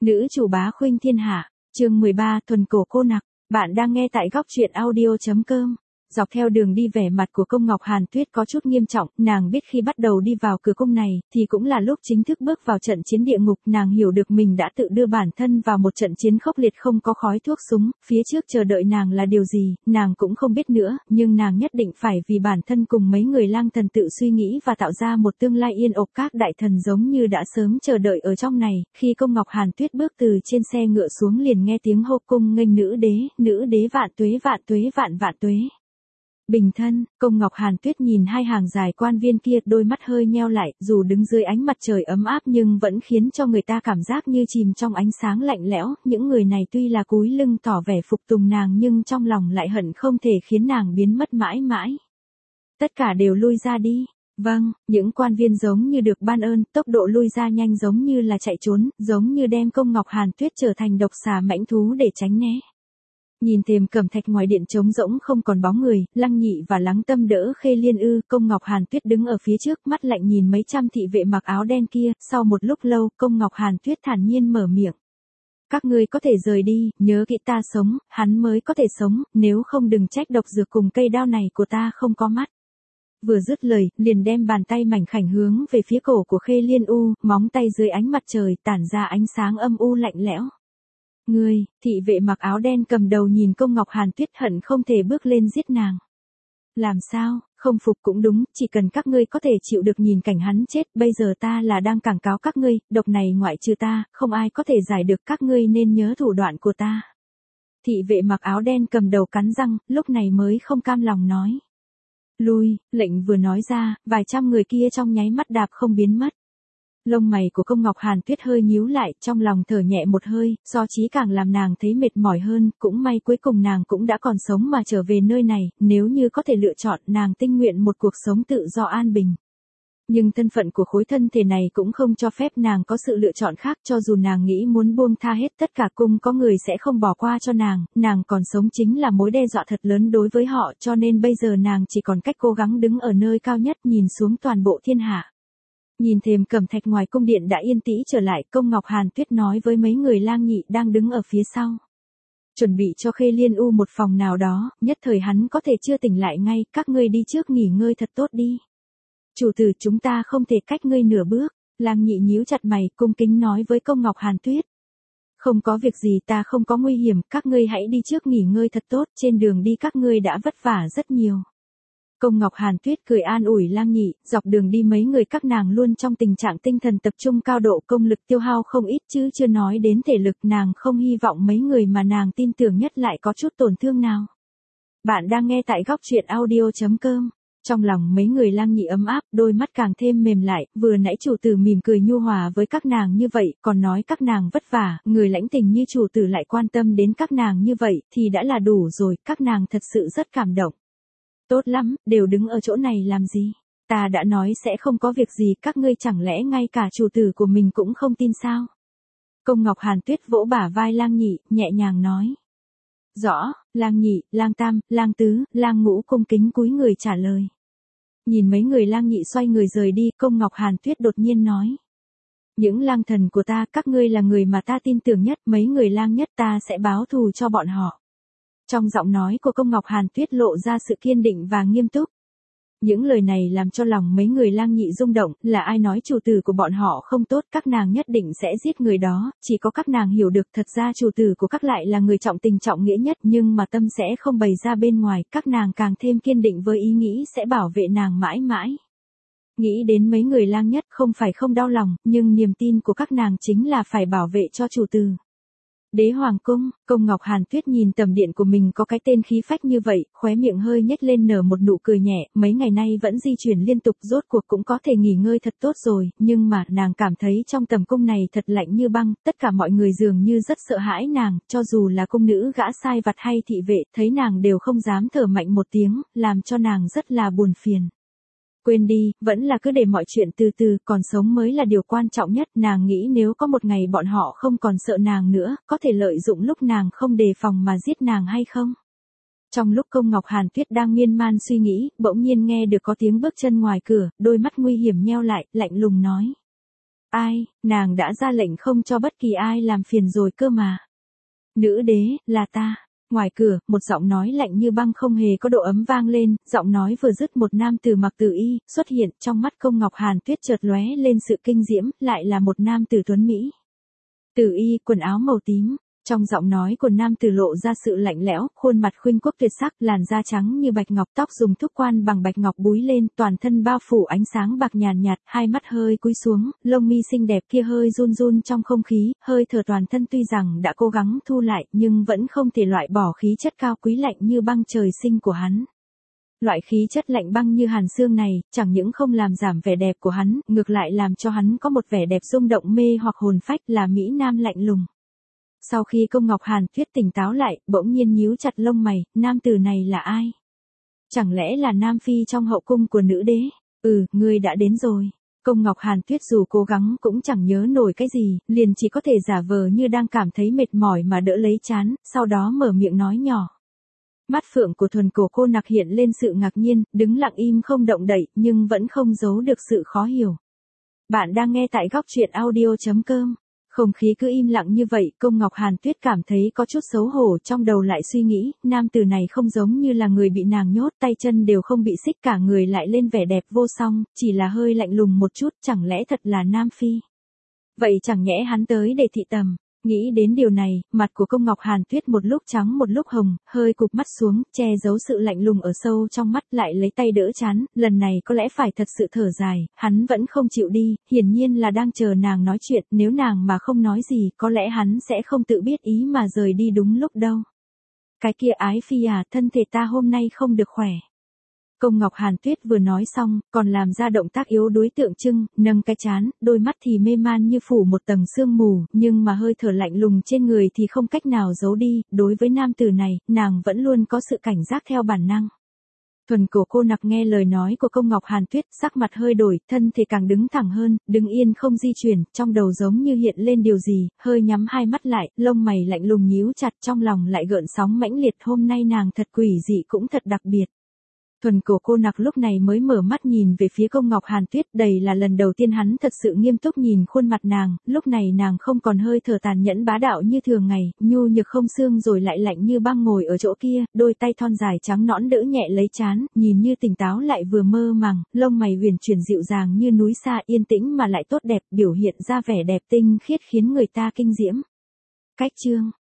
Nữ chủ bá khuynh thiên hạ, chương 13 thuần cổ cô nặc, bạn đang nghe tại góc truyện audio.com. Dọc theo đường đi vẻ mặt của Công Ngọc Hàn Tuyết có chút nghiêm trọng, nàng biết khi bắt đầu đi vào cửa cung này, thì cũng là lúc chính thức bước vào trận chiến địa ngục, nàng hiểu được mình đã tự đưa bản thân vào một trận chiến khốc liệt không có khói thuốc súng, phía trước chờ đợi nàng là điều gì, nàng cũng không biết nữa, nhưng nàng nhất định phải vì bản thân cùng mấy người lang thần tự suy nghĩ và tạo ra một tương lai yên ổn. Các đại thần giống như đã sớm chờ đợi ở trong này, khi Công Ngọc Hàn Tuyết bước từ trên xe ngựa xuống liền nghe tiếng hô cung nghênh nữ đế vạn tuế vạn tuế. Bình thân, Công Ngọc Hàn Tuyết nhìn hai hàng dài quan viên kia, đôi mắt hơi nheo lại, dù đứng dưới ánh mặt trời ấm áp nhưng vẫn khiến cho người ta cảm giác như chìm trong ánh sáng lạnh lẽo, những người này tuy là cúi lưng tỏ vẻ phục tùng nàng nhưng trong lòng lại hận không thể khiến nàng biến mất mãi mãi. Tất cả đều lui ra đi. Vâng, những quan viên giống như được ban ơn, tốc độ lui ra nhanh giống như là chạy trốn, giống như đem Công Ngọc Hàn Tuyết trở thành độc xà mãnh thú để tránh né. Nhìn thềm cẩm thạch ngoài điện trống rỗng không còn bóng người, Lăng Nhị và Lăng Tâm đỡ Khê Liên Ư, Công Ngọc Hàn Tuyết đứng ở phía trước, mắt lạnh nhìn mấy trăm thị vệ mặc áo đen kia, sau một lúc lâu, Công Ngọc Hàn Tuyết thản nhiên mở miệng. Các ngươi có thể rời đi, nhớ kỹ ta sống, hắn mới có thể sống, nếu không đừng trách độc dược cùng cây đao này của ta không có mắt. Vừa dứt lời, liền đem bàn tay mảnh khảnh hướng về phía cổ của Khê Liên U, móng tay dưới ánh mặt trời tản ra ánh sáng âm u lạnh lẽo. Ngươi, thị vệ mặc áo đen cầm đầu nhìn Công Ngọc Hàn Tuyết hận không thể bước lên giết nàng. Làm sao, không phục cũng đúng, chỉ cần các ngươi có thể chịu được nhìn cảnh hắn chết, bây giờ ta là đang cảng cáo các ngươi, độc này ngoại trừ ta, không ai có thể giải được, các ngươi nên nhớ thủ đoạn của ta. Thị vệ mặc áo đen cầm đầu cắn răng, lúc này mới không cam lòng nói. Lui, lệnh vừa nói ra, vài trăm người kia trong nháy mắt đạp không biến mất. Lông mày của Công Ngọc Hàn Tuyết hơi nhíu lại, trong lòng thở nhẹ một hơi, do chí càng làm nàng thấy mệt mỏi hơn, cũng may cuối cùng nàng cũng đã còn sống mà trở về nơi này, nếu như có thể lựa chọn, nàng tình nguyện một cuộc sống tự do an bình. Nhưng thân phận của khối thân thể này cũng không cho phép nàng có sự lựa chọn khác, cho dù nàng nghĩ muốn buông tha hết tất cả cung có người sẽ không bỏ qua cho nàng còn sống chính là mối đe dọa thật lớn đối với họ, cho nên bây giờ nàng chỉ còn cách cố gắng đứng ở nơi cao nhất nhìn xuống toàn bộ thiên hạ. Nhìn thềm cẩm thạch ngoài cung điện đã yên tĩnh trở lại, Công Ngọc Hàn Tuyết nói với mấy người Lang Nhị đang đứng ở phía sau. Chuẩn bị cho Khê Liên U một phòng nào đó, nhất thời hắn có thể chưa tỉnh lại ngay, các ngươi đi trước nghỉ ngơi thật tốt đi. Chủ tử chúng ta không thể cách ngươi nửa bước, Lang Nhị nhíu chặt mày, cung kính nói với Công Ngọc Hàn Tuyết. Không có việc gì, ta không có nguy hiểm, các ngươi hãy đi trước nghỉ ngơi thật tốt, trên đường đi các ngươi đã vất vả rất nhiều. Công Ngọc Hàn Tuyết cười an ủi Lang Nhị, dọc đường đi mấy người các nàng luôn trong tình trạng tinh thần tập trung cao độ, công lực tiêu hao không ít chứ chưa nói đến thể lực, nàng không hy vọng mấy người mà nàng tin tưởng nhất lại có chút tổn thương nào. Bạn đang nghe tại góc truyện audio.com. Trong lòng mấy người Lang Nhị ấm áp, đôi mắt càng thêm mềm lại, vừa nãy chủ tử mỉm cười nhu hòa với các nàng như vậy, còn nói các nàng vất vả, người lãnh tình như chủ tử lại quan tâm đến các nàng như vậy, thì đã là đủ rồi, các nàng thật sự rất cảm động. Tốt lắm, đều đứng ở chỗ này làm gì? Ta đã nói sẽ không có việc gì, các ngươi chẳng lẽ ngay cả chủ tử của mình cũng không tin sao? Công Ngọc Hàn Tuyết vỗ bả vai Lang Nhị, nhẹ nhàng nói. Rõ, Lang Nhị, Lang Tam, Lang Tứ, Lang Ngũ cung kính cúi người trả lời. Nhìn mấy người Lang Nhị xoay người rời đi, Công Ngọc Hàn Tuyết đột nhiên nói. Những lang thần của ta, các ngươi là người mà ta tin tưởng nhất, mấy người lang nhất ta sẽ báo thù cho bọn họ. Trong giọng nói của Công Ngọc Hàn Tuyết lộ ra sự kiên định và nghiêm túc. Những lời này làm cho lòng mấy người Lang Nhị rung động, là ai nói chủ tử của bọn họ không tốt, các nàng nhất định sẽ giết người đó, chỉ có các nàng hiểu được thật ra chủ tử của các lại là người trọng tình trọng nghĩa nhất, nhưng mà tâm sẽ không bày ra bên ngoài, các nàng càng thêm kiên định với ý nghĩ sẽ bảo vệ nàng mãi mãi. Nghĩ đến mấy người Lang nhất không phải không đau lòng, nhưng niềm tin của các nàng chính là phải bảo vệ cho chủ tử. Đế Hoàng Cung, Công Ngọc Hàn Tuyết nhìn tầm điện của mình có cái tên khí phách như vậy, khóe miệng hơi nhếch lên nở một nụ cười nhẹ, mấy ngày nay vẫn di chuyển liên tục rốt cuộc cũng có thể nghỉ ngơi thật tốt rồi, nhưng mà nàng cảm thấy trong tầm cung này thật lạnh như băng, tất cả mọi người dường như rất sợ hãi nàng, cho dù là cung nữ gã sai vặt hay thị vệ, thấy nàng đều không dám thở mạnh một tiếng, làm cho nàng rất là buồn phiền. Quên đi, vẫn là cứ để mọi chuyện từ từ, còn sống mới là điều quan trọng nhất, nàng nghĩ nếu có một ngày bọn họ không còn sợ nàng nữa, có thể lợi dụng lúc nàng không đề phòng mà giết nàng hay không? Trong lúc Công Ngọc Hàn Tuyết đang miên man suy nghĩ, bỗng nhiên nghe được có tiếng bước chân ngoài cửa, đôi mắt nguy hiểm nheo lại, lạnh lùng nói. Ai, nàng đã ra lệnh không cho bất kỳ ai làm phiền rồi cơ mà. Nữ đế, là ta. Ngoài cửa, một giọng nói lạnh như băng không hề có độ ấm vang lên, giọng nói vừa dứt một nam tử mặc tử y, xuất hiện trong mắt Công Ngọc Hàn Tuyết chợt lóe lên sự kinh diễm, lại là một nam tử tuấn Mỹ. Tử y, quần áo màu tím. Trong giọng nói của nam tử lộ ra sự lạnh lẽo, khuôn mặt khuynh quốc tuyệt sắc, làn da trắng như bạch ngọc, tóc dùng thuốc quan bằng bạch ngọc búi lên, toàn thân bao phủ ánh sáng bạc nhàn nhạt, hai mắt hơi cúi xuống, lông mi xinh đẹp kia hơi run run trong không khí, hơi thở toàn thân tuy rằng đã cố gắng thu lại, nhưng vẫn không thể loại bỏ khí chất cao quý lạnh như băng trời sinh của hắn. Loại khí chất lạnh băng như hàn xương này, chẳng những không làm giảm vẻ đẹp của hắn, ngược lại làm cho hắn có một vẻ đẹp rung động mê hoặc hồn phách, là mỹ nam lạnh lùng. Sau khi Công Ngọc Hàn Tuyết tỉnh táo lại, bỗng nhiên nhíu chặt lông mày, nam tử này là ai? Chẳng lẽ là nam phi trong hậu cung của nữ đế? Ngươi đã đến rồi. Công Ngọc Hàn Tuyết dù cố gắng cũng chẳng nhớ nổi cái gì, liền chỉ có thể giả vờ như đang cảm thấy mệt mỏi mà đỡ lấy trán, sau đó mở miệng nói nhỏ. Mắt phượng của Thuần Cổ cô nặc hiện lên sự ngạc nhiên, đứng lặng im không động đậy, nhưng vẫn không giấu được sự khó hiểu. Bạn đang nghe tại góc truyện audio.com. Không khí cứ im lặng như vậy, Công Ngọc Hàn Tuyết cảm thấy có chút xấu hổ, trong đầu lại suy nghĩ, nam tử này không giống như là người bị nàng nhốt, tay chân đều không bị xích, cả người lại lên vẻ đẹp vô song, chỉ là hơi lạnh lùng một chút, chẳng lẽ thật là nam phi? Vậy chẳng nhẽ hắn tới để thị tầm? Nghĩ đến điều này, mặt của Công Ngọc Hàn Tuyết một lúc trắng một lúc hồng, hơi cụp mắt xuống, che giấu sự lạnh lùng ở sâu trong mắt, lại lấy tay đỡ trán, lần này có lẽ phải thật sự thở dài, hắn vẫn không chịu đi, hiển nhiên là đang chờ nàng nói chuyện, nếu nàng mà không nói gì, có lẽ hắn sẽ không tự biết ý mà rời đi đúng lúc đâu. Cái kia ái phi à, thân thể ta hôm nay không được khỏe. Công Ngọc Hàn Tuyết vừa nói xong, còn làm ra động tác yếu đuối tượng trưng, nâng cái trán, đôi mắt thì mê man như phủ một tầng sương mù, nhưng mà hơi thở lạnh lùng trên người thì không cách nào giấu đi, đối với nam tử này, nàng vẫn luôn có sự cảnh giác theo bản năng. Thuần Cổ cô nặc nghe lời nói của Công Ngọc Hàn Tuyết, sắc mặt hơi đổi, thân thể càng đứng thẳng hơn, đứng yên không di chuyển, trong đầu giống như hiện lên điều gì, hơi nhắm hai mắt lại, lông mày lạnh lùng nhíu chặt, trong lòng lại gợn sóng mãnh liệt, hôm nay nàng thật quỷ dị cũng thật đặc biệt. Thuần Cổ cô nặc lúc này mới mở mắt nhìn về phía Công Ngọc Hàn Tuyết, đây là lần đầu tiên hắn thật sự nghiêm túc nhìn khuôn mặt nàng, lúc này nàng không còn hơi thở tàn nhẫn bá đạo như thường ngày, nhu nhược không xương rồi lại lạnh như băng ngồi ở chỗ kia, đôi tay thon dài trắng nõn đỡ nhẹ lấy trán, nhìn như tỉnh táo lại vừa mơ màng, lông mày huyền chuyển dịu dàng như núi xa, yên tĩnh mà lại tốt đẹp, biểu hiện ra vẻ đẹp tinh khiết khiến người ta kinh diễm. Cách chương